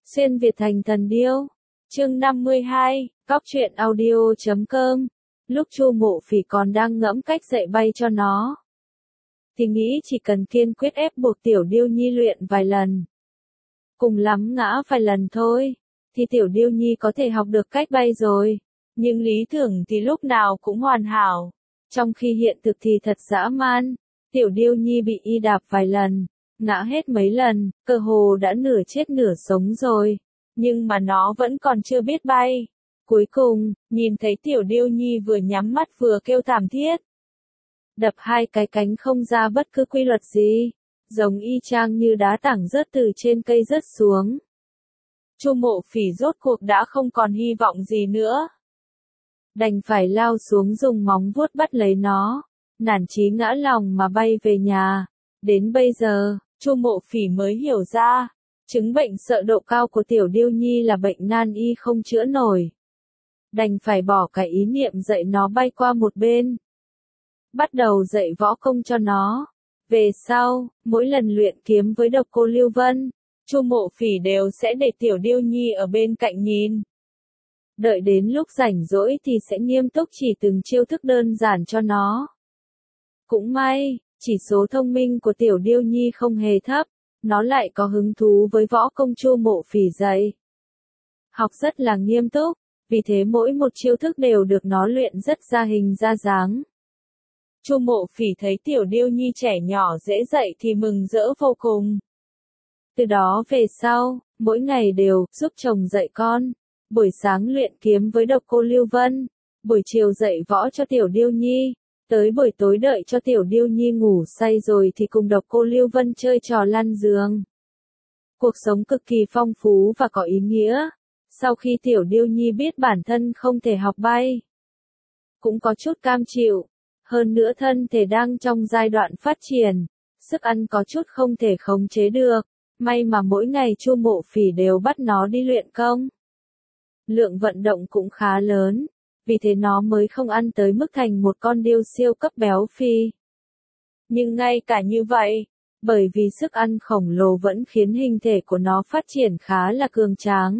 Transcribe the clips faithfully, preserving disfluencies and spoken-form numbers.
Xuyên Việt thành thần điêu. Chương năm mươi hai, cóc truyện audio chấm com. Lúc Chu Mộ Phỉ còn đang ngẫm cách dạy bay cho nó, thì nghĩ chỉ cần kiên quyết ép buộc Tiểu Điêu Nhi luyện vài lần, cùng lắm ngã vài lần thôi, thì Tiểu Điêu Nhi có thể học được cách bay rồi. Nhưng lý tưởng thì lúc nào cũng hoàn hảo, trong khi hiện thực thì thật dã man. Tiểu Điêu Nhi bị y đạp vài lần, ngã hết mấy lần, cơ hồ đã nửa chết nửa sống rồi, nhưng mà nó vẫn còn chưa biết bay. Cuối cùng, nhìn thấy Tiểu Điêu Nhi vừa nhắm mắt vừa kêu thảm thiết, đập hai cái cánh không ra bất cứ quy luật gì, giống y chang như đá tảng rớt từ trên cây rớt xuống. Chu Mộ Phỉ rốt cuộc đã không còn hy vọng gì nữa, đành phải lao xuống dùng móng vuốt bắt lấy nó, nản chí ngã lòng mà bay về nhà. Đến bây giờ, Chu Mộ Phỉ mới hiểu ra, chứng bệnh sợ độ cao của Tiểu Điêu Nhi là bệnh nan y không chữa nổi. Đành phải bỏ cái ý niệm dạy nó bay qua một bên, bắt đầu dạy võ công cho nó. Về sau, mỗi lần luyện kiếm với Độc Cô Lưu Vân, Chu Mộ Phỉ đều sẽ để Tiểu Điêu Nhi ở bên cạnh nhìn. Đợi đến lúc rảnh rỗi thì sẽ nghiêm túc chỉ từng chiêu thức đơn giản cho nó. Cũng may, chỉ số thông minh của Tiểu Điêu Nhi không hề thấp, nó lại có hứng thú với võ công Chu Mộ Phỉ dạy. Học rất là nghiêm túc, vì thế mỗi một chiêu thức đều được nó luyện rất ra hình ra dáng. Chu Mộ Phỉ thấy Tiểu Điêu Nhi trẻ nhỏ dễ dạy thì mừng rỡ vô cùng. Từ đó về sau, mỗi ngày đều giúp chồng dạy con, buổi sáng luyện kiếm với Độc Cô Lưu Vân, buổi chiều dạy võ cho Tiểu Điêu Nhi, tới buổi tối đợi cho Tiểu Điêu Nhi ngủ say rồi thì cùng Độc Cô Lưu Vân chơi trò lăn giường. Cuộc sống cực kỳ phong phú và có ý nghĩa. Sau khi Tiểu Điêu Nhi biết bản thân không thể học bay, cũng có chút cam chịu, hơn nữa thân thể đang trong giai đoạn phát triển, sức ăn có chút không thể khống chế được, may mà mỗi ngày Chu Mộ Phỉ đều bắt nó đi luyện công. Lượng vận động cũng khá lớn, vì thế nó mới không ăn tới mức thành một con điêu siêu cấp béo phì. Nhưng ngay cả như vậy, bởi vì sức ăn khổng lồ vẫn khiến hình thể của nó phát triển khá là cường tráng.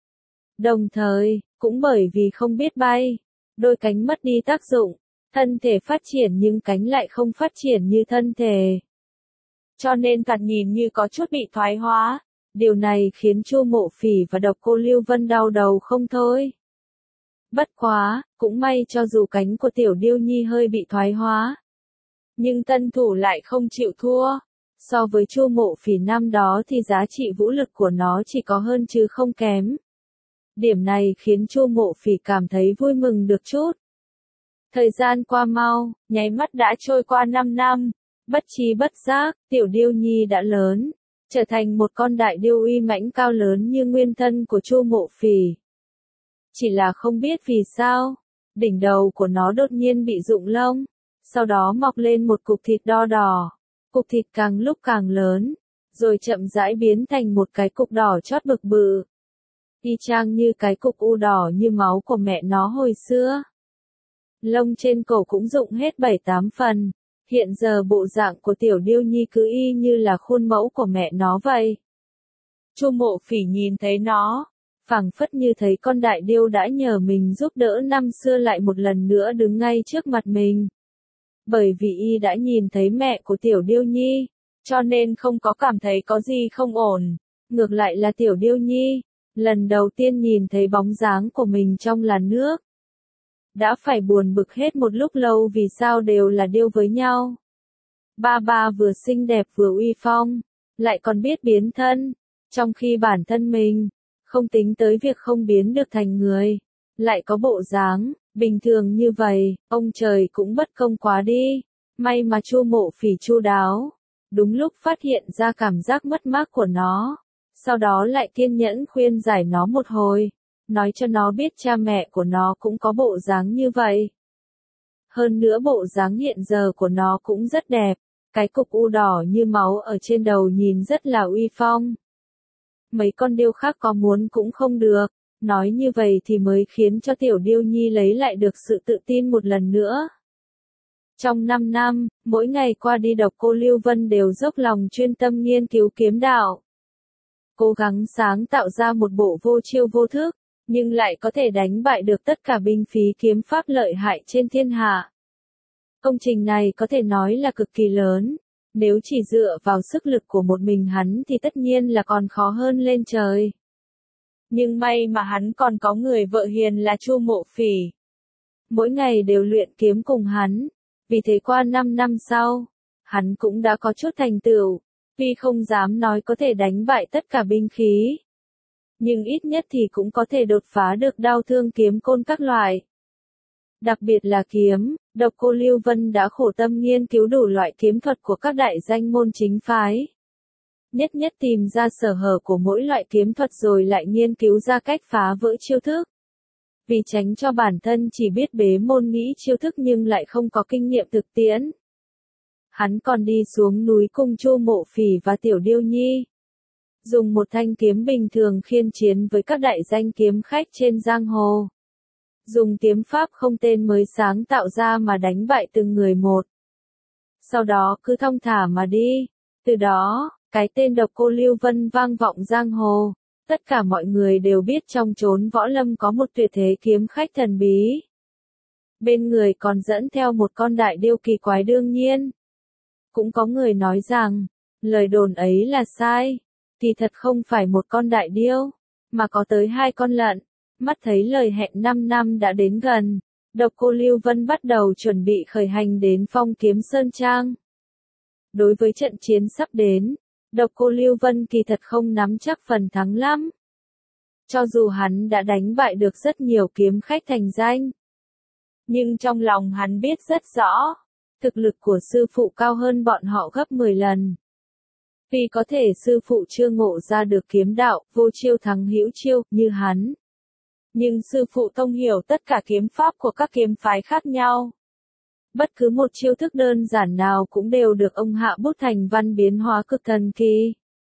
Đồng thời, cũng bởi vì không biết bay, đôi cánh mất đi tác dụng, thân thể phát triển nhưng cánh lại không phát triển như thân thể. Cho nên thoạt nhìn như có chút bị thoái hóa, điều này khiến Chu Mộ Phỉ và Độc Cô Lưu Vân đau đầu không thôi. Bất quá, cũng may cho dù cánh của Tiểu Điêu Nhi hơi bị thoái hóa, nhưng tân thủ lại không chịu thua. So với Chu Mộ Phỉ năm đó thì giá trị vũ lực của nó chỉ có hơn chứ không kém. Điểm này khiến Chu Mộ Phỉ cảm thấy vui mừng được chút. Thời gian qua mau, nháy mắt đã trôi qua năm năm, bất trí bất giác, Tiểu Điêu Nhi đã lớn, trở thành một con đại điêu uy mãnh cao lớn như nguyên thân của Chu Mộ Phỉ. Chỉ là không biết vì sao, đỉnh đầu của nó đột nhiên bị rụng lông, sau đó mọc lên một cục thịt đo đỏ, cục thịt càng lúc càng lớn, rồi chậm rãi biến thành một cái cục đỏ chót bực bự. Y chang như cái cục u đỏ như máu của mẹ nó hồi xưa. Lông trên cổ cũng rụng hết bảy tám phần, hiện giờ bộ dạng của Tiểu Điêu Nhi cứ y như là khuôn mẫu của mẹ nó vậy. Chu Mộ Phỉ nhìn thấy nó, phảng phất như thấy con đại điêu đã nhờ mình giúp đỡ năm xưa lại một lần nữa đứng ngay trước mặt mình. Bởi vì y đã nhìn thấy mẹ của Tiểu Điêu Nhi, cho nên không có cảm thấy có gì không ổn, ngược lại là Tiểu Điêu Nhi, lần đầu tiên nhìn thấy bóng dáng của mình trong làn nước, đã phải buồn bực hết một lúc lâu vì sao đều là điêu với nhau. Ba ba vừa xinh đẹp vừa uy phong, lại còn biết biến thân, trong khi bản thân mình, không tính tới việc không biến được thành người, lại có bộ dáng bình thường như vậy, ông trời cũng bất công quá đi. May mà Chu Mộ Phỉ chu đáo, đúng lúc phát hiện ra cảm giác mất mát của nó, sau đó lại kiên nhẫn khuyên giải nó một hồi, nói cho nó biết cha mẹ của nó cũng có bộ dáng như vậy. Hơn nữa bộ dáng hiện giờ của nó cũng rất đẹp, cái cục u đỏ như máu ở trên đầu nhìn rất là uy phong. Mấy con điêu khác có muốn cũng không được, nói như vậy thì mới khiến cho Tiểu Điêu Nhi lấy lại được sự tự tin một lần nữa. Trong năm năm, mỗi ngày qua đi Độc Cô Lưu Vân đều dốc lòng chuyên tâm nghiên cứu kiếm đạo. cố gắng sáng tạo ra một bộ vô chiêu vô thức, nhưng lại có thể đánh bại được tất cả binh phí kiếm pháp lợi hại trên thiên hạ. Công trình này có thể nói là cực kỳ lớn, nếu chỉ dựa vào sức lực của một mình hắn thì tất nhiên là còn khó hơn lên trời. Nhưng may mà hắn còn có người vợ hiền là Chu Mộ Phỉ. Mỗi ngày đều luyện kiếm cùng hắn, vì thế qua năm năm sau, hắn cũng đã có chút thành tựu, tuy không dám nói có thể đánh bại tất cả binh khí, nhưng ít nhất thì cũng có thể đột phá được đao thương kiếm côn các loại. Đặc biệt là kiếm, Độc Cô Lưu Vân đã khổ tâm nghiên cứu đủ loại kiếm thuật của các đại danh môn chính phái. Nhất nhất tìm ra sở hở của mỗi loại kiếm thuật rồi lại nghiên cứu ra cách phá vỡ chiêu thức. Vì tránh cho bản thân chỉ biết bế môn nghĩ chiêu thức nhưng lại không có kinh nghiệm thực tiễn, hắn còn đi xuống núi cùng Chu Mộ Phỉ và Tiểu Điêu Nhi, dùng một thanh kiếm bình thường khiên chiến với các đại danh kiếm khách trên giang hồ. Dùng kiếm pháp không tên mới sáng tạo ra mà đánh bại từng người một. Sau đó cứ thong thả mà đi. Từ đó, cái tên Độc Cô Lưu Vân vang vọng giang hồ. Tất cả mọi người đều biết trong chốn võ lâm có một tuyệt thế kiếm khách thần bí. Bên người còn dẫn theo một con đại điêu kỳ quái đương nhiên. Cũng có người nói rằng, lời đồn ấy là sai. Kỳ thật không phải một con đại điêu, mà có tới hai con lợn. Mắt thấy lời hẹn năm năm đã đến gần, Độc Cô Lưu Vân bắt đầu chuẩn bị khởi hành đến Phong Kiếm Sơn Trang. Đối với trận chiến sắp đến, Độc Cô Lưu Vân kỳ thật không nắm chắc phần thắng lắm. Cho dù hắn đã đánh bại được rất nhiều kiếm khách thành danh, nhưng trong lòng hắn biết rất rõ, thực lực của sư phụ cao hơn bọn họ gấp mười lần. Vì có thể sư phụ chưa ngộ ra được kiếm đạo, vô chiêu thắng hữu chiêu, như hắn. Nhưng sư phụ thông hiểu tất cả kiếm pháp của các kiếm phái khác nhau. Bất cứ một chiêu thức đơn giản nào cũng đều được ông hạ bút thành văn biến hóa cực thần kỳ.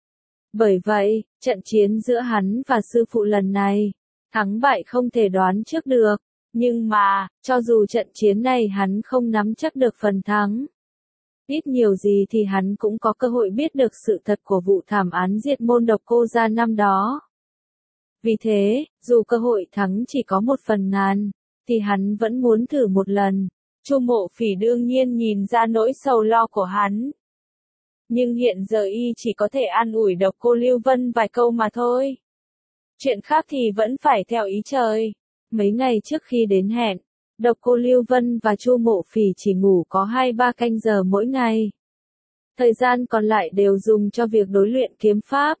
Bởi vậy, trận chiến giữa hắn và sư phụ lần này, thắng bại không thể đoán trước được. Nhưng mà, cho dù trận chiến này hắn không nắm chắc được phần thắng, ít nhiều gì thì hắn cũng có cơ hội biết được sự thật của vụ thảm án diệt môn Độc Cô gia năm đó. Vì thế, dù cơ hội thắng chỉ có một phần ngàn, thì hắn vẫn muốn thử một lần. Chu Mộ Phỉ đương nhiên nhìn ra nỗi sầu lo của hắn. Nhưng hiện giờ y chỉ có thể an ủi Độc Cô Lưu Vân vài câu mà thôi. Chuyện khác thì vẫn phải theo ý trời. Mấy ngày trước khi đến hẹn, Độc Cô Lưu Vân và Chu Mộ Phỉ chỉ ngủ có hai ba canh giờ mỗi ngày. Thời gian còn lại đều dùng cho việc đối luyện kiếm pháp.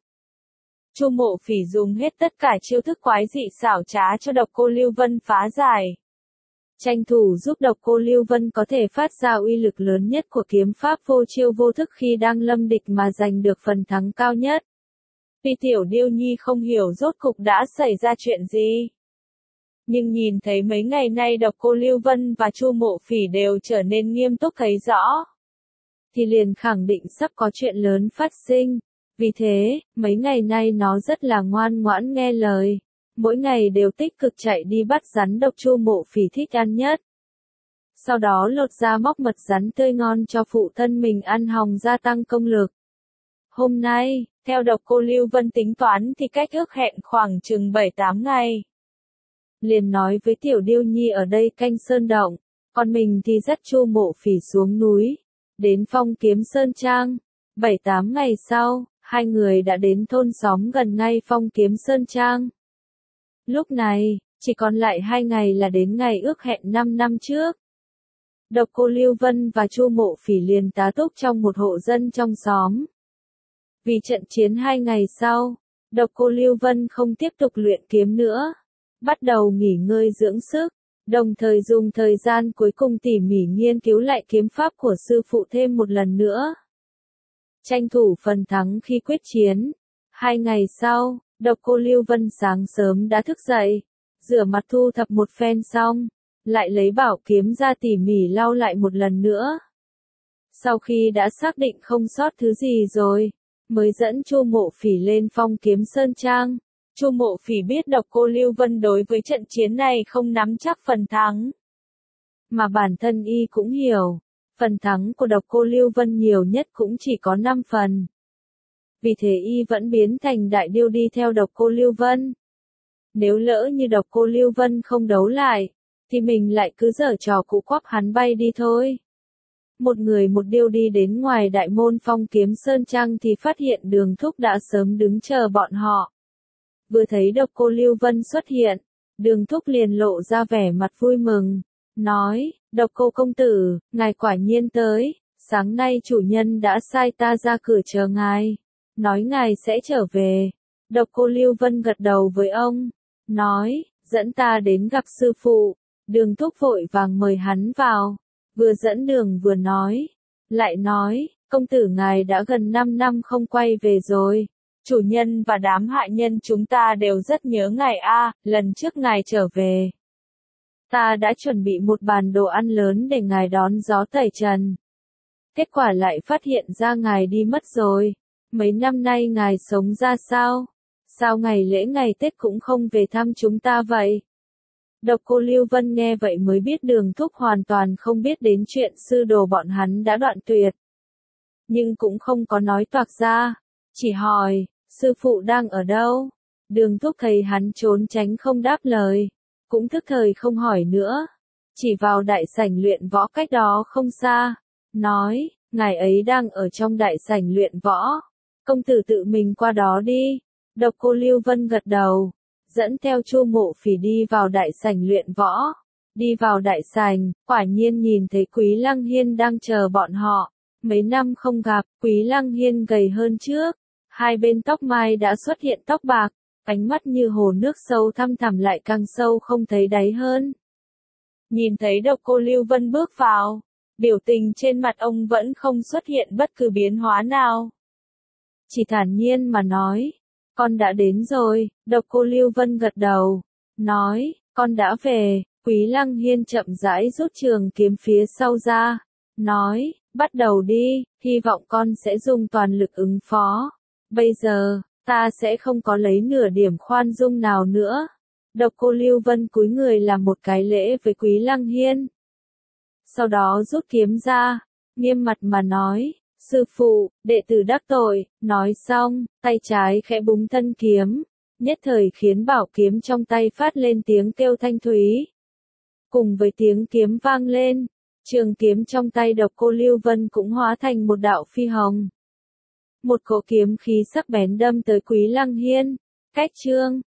Chu Mộ Phỉ dùng hết tất cả chiêu thức quái dị xảo trá cho Độc Cô Lưu Vân phá giải. Tranh thủ giúp Độc Cô Lưu Vân có thể phát ra uy lực lớn nhất của kiếm pháp vô chiêu vô thức khi đang lâm địch mà giành được phần thắng cao nhất. Vì Tiểu Điêu Nhi không hiểu rốt cục đã xảy ra chuyện gì. Nhưng nhìn thấy mấy ngày nay Độc Cô Lưu Vân và Chu Mộ Phỉ đều trở nên nghiêm túc thấy rõ, thì liền khẳng định sắp có chuyện lớn phát sinh. Vì thế, mấy ngày nay nó rất là ngoan ngoãn nghe lời. Mỗi ngày đều tích cực chạy đi bắt rắn độc Chu Mộ Phỉ thích ăn nhất. Sau đó lột ra móc mật rắn tươi ngon cho phụ thân mình ăn hòng gia tăng công lực. Hôm nay, theo Độc Cô Lưu Vân tính toán thì cách ước hẹn khoảng chừng bảy tám ngày. Liền nói với Tiểu Điêu Nhi ở đây canh sơn động, còn mình thì dắt Chu Mộ Phỉ xuống núi, đến Phong Kiếm Sơn Trang. bảy tám ngày sau, hai người đã đến thôn xóm gần ngay Phong Kiếm Sơn Trang. Lúc này, chỉ còn lại hai ngày là đến ngày ước hẹn năm năm trước. Độc Cô Lưu Vân và Chu Mộ Phỉ liền tá túc trong một hộ dân trong xóm. Vì trận chiến hai ngày sau, Độc Cô Lưu Vân không tiếp tục luyện kiếm nữa, bắt đầu nghỉ ngơi dưỡng sức, đồng thời dùng thời gian cuối cùng tỉ mỉ nghiên cứu lại kiếm pháp của sư phụ thêm một lần nữa. Tranh thủ phần thắng khi quyết chiến. Hai ngày sau, Độc Cô Lưu Vân sáng sớm đã thức dậy, rửa mặt thu thập một phen xong, lại lấy bảo kiếm ra tỉ mỉ lau lại một lần nữa. Sau khi đã xác định không sót thứ gì rồi, mới dẫn Chu Mộ Phỉ lên Phong Kiếm Sơn Trang. Chu Mộ Phỉ biết Độc Cô Lưu Vân đối với trận chiến này không nắm chắc phần thắng. Mà bản thân y cũng hiểu, phần thắng của Độc Cô Lưu Vân nhiều nhất cũng chỉ có năm phần. vì thế y vẫn biến thành đại điêu đi theo Độc Cô Lưu Vân. Nếu lỡ như Độc Cô Lưu Vân không đấu lại, thì mình lại cứ giở trò cũ quắp hắn bay đi thôi. Một người một điêu đi đến ngoài đại môn Phong Kiếm Sơn Trang thì phát hiện Đường Thúc đã sớm đứng chờ bọn họ. Vừa thấy Độc Cô Lưu Vân xuất hiện, Đường Thúc liền lộ ra vẻ mặt vui mừng, nói, Độc Cô công tử, ngài quả nhiên tới, sáng nay chủ nhân đã sai ta ra cửa chờ ngài, nói ngài sẽ trở về. Độc Cô Lưu Vân gật đầu với ông, nói, dẫn ta đến gặp sư phụ. Đường Thúc vội vàng mời hắn vào, vừa dẫn đường vừa nói, lại nói, công tử ngài đã gần năm năm không quay về rồi. Chủ nhân và đám hạ nhân chúng ta đều rất nhớ ngài a, lần trước ngài trở về. Ta đã chuẩn bị một bàn đồ ăn lớn để ngài đón gió tẩy trần. Kết quả lại phát hiện ra ngài đi mất rồi. Mấy năm nay ngài sống ra sao? Sao ngày lễ ngày Tết cũng không về thăm chúng ta vậy? Độc Cô Lưu Vân nghe vậy mới biết Đường Thúc hoàn toàn không biết đến chuyện sư đồ bọn hắn đã đoạn tuyệt. Nhưng cũng không có nói toạc ra, chỉ hỏi, sư phụ đang ở đâu? Đường Thúc thấy hắn trốn tránh không đáp lời, cũng thức thời không hỏi nữa, chỉ vào đại sảnh luyện võ cách đó không xa, nói, ngài ấy đang ở trong đại sảnh luyện võ, công tử tự mình qua đó đi. Độc Cô Lưu Vân gật đầu, dẫn theo Chu Mộ Phỉ đi vào đại sảnh luyện võ. Đi vào đại sảnh, quả nhiên nhìn thấy Quý Lăng Hiên đang chờ bọn họ. Mấy năm không gặp, Quý Lăng Hiên gầy hơn trước, hai bên tóc mai đã xuất hiện tóc bạc, ánh mắt như hồ nước sâu thăm thẳm lại càng sâu không thấy đáy hơn. Nhìn thấy Độc Cô Lưu Vân bước vào, biểu tình trên mặt ông vẫn không xuất hiện bất cứ biến hóa nào. Chỉ thản nhiên mà nói, con đã đến rồi. Độc Cô Lưu Vân gật đầu, nói, con đã về. Quý Lăng Hiên chậm rãi rút trường kiếm phía sau ra, nói, bắt đầu đi, hy vọng con sẽ dùng toàn lực ứng phó. Bây giờ, ta sẽ không có lấy nửa điểm khoan dung nào nữa. Độc Cô Lưu Vân cúi người làm một cái lễ với Quý Lăng Hiên. Sau đó rút kiếm ra, nghiêm mặt mà nói, sư phụ, đệ tử đắc tội. Nói xong, tay trái khẽ búng thân kiếm, nhất thời khiến bảo kiếm trong tay phát lên tiếng kêu thanh thúy. Cùng với tiếng kiếm vang lên, trường kiếm trong tay Độc Cô Lưu Vân cũng hóa thành một đạo phi hồng. Một cỗ kiếm khí sắc bén đâm tới Quý Lăng Hiên. Cách chương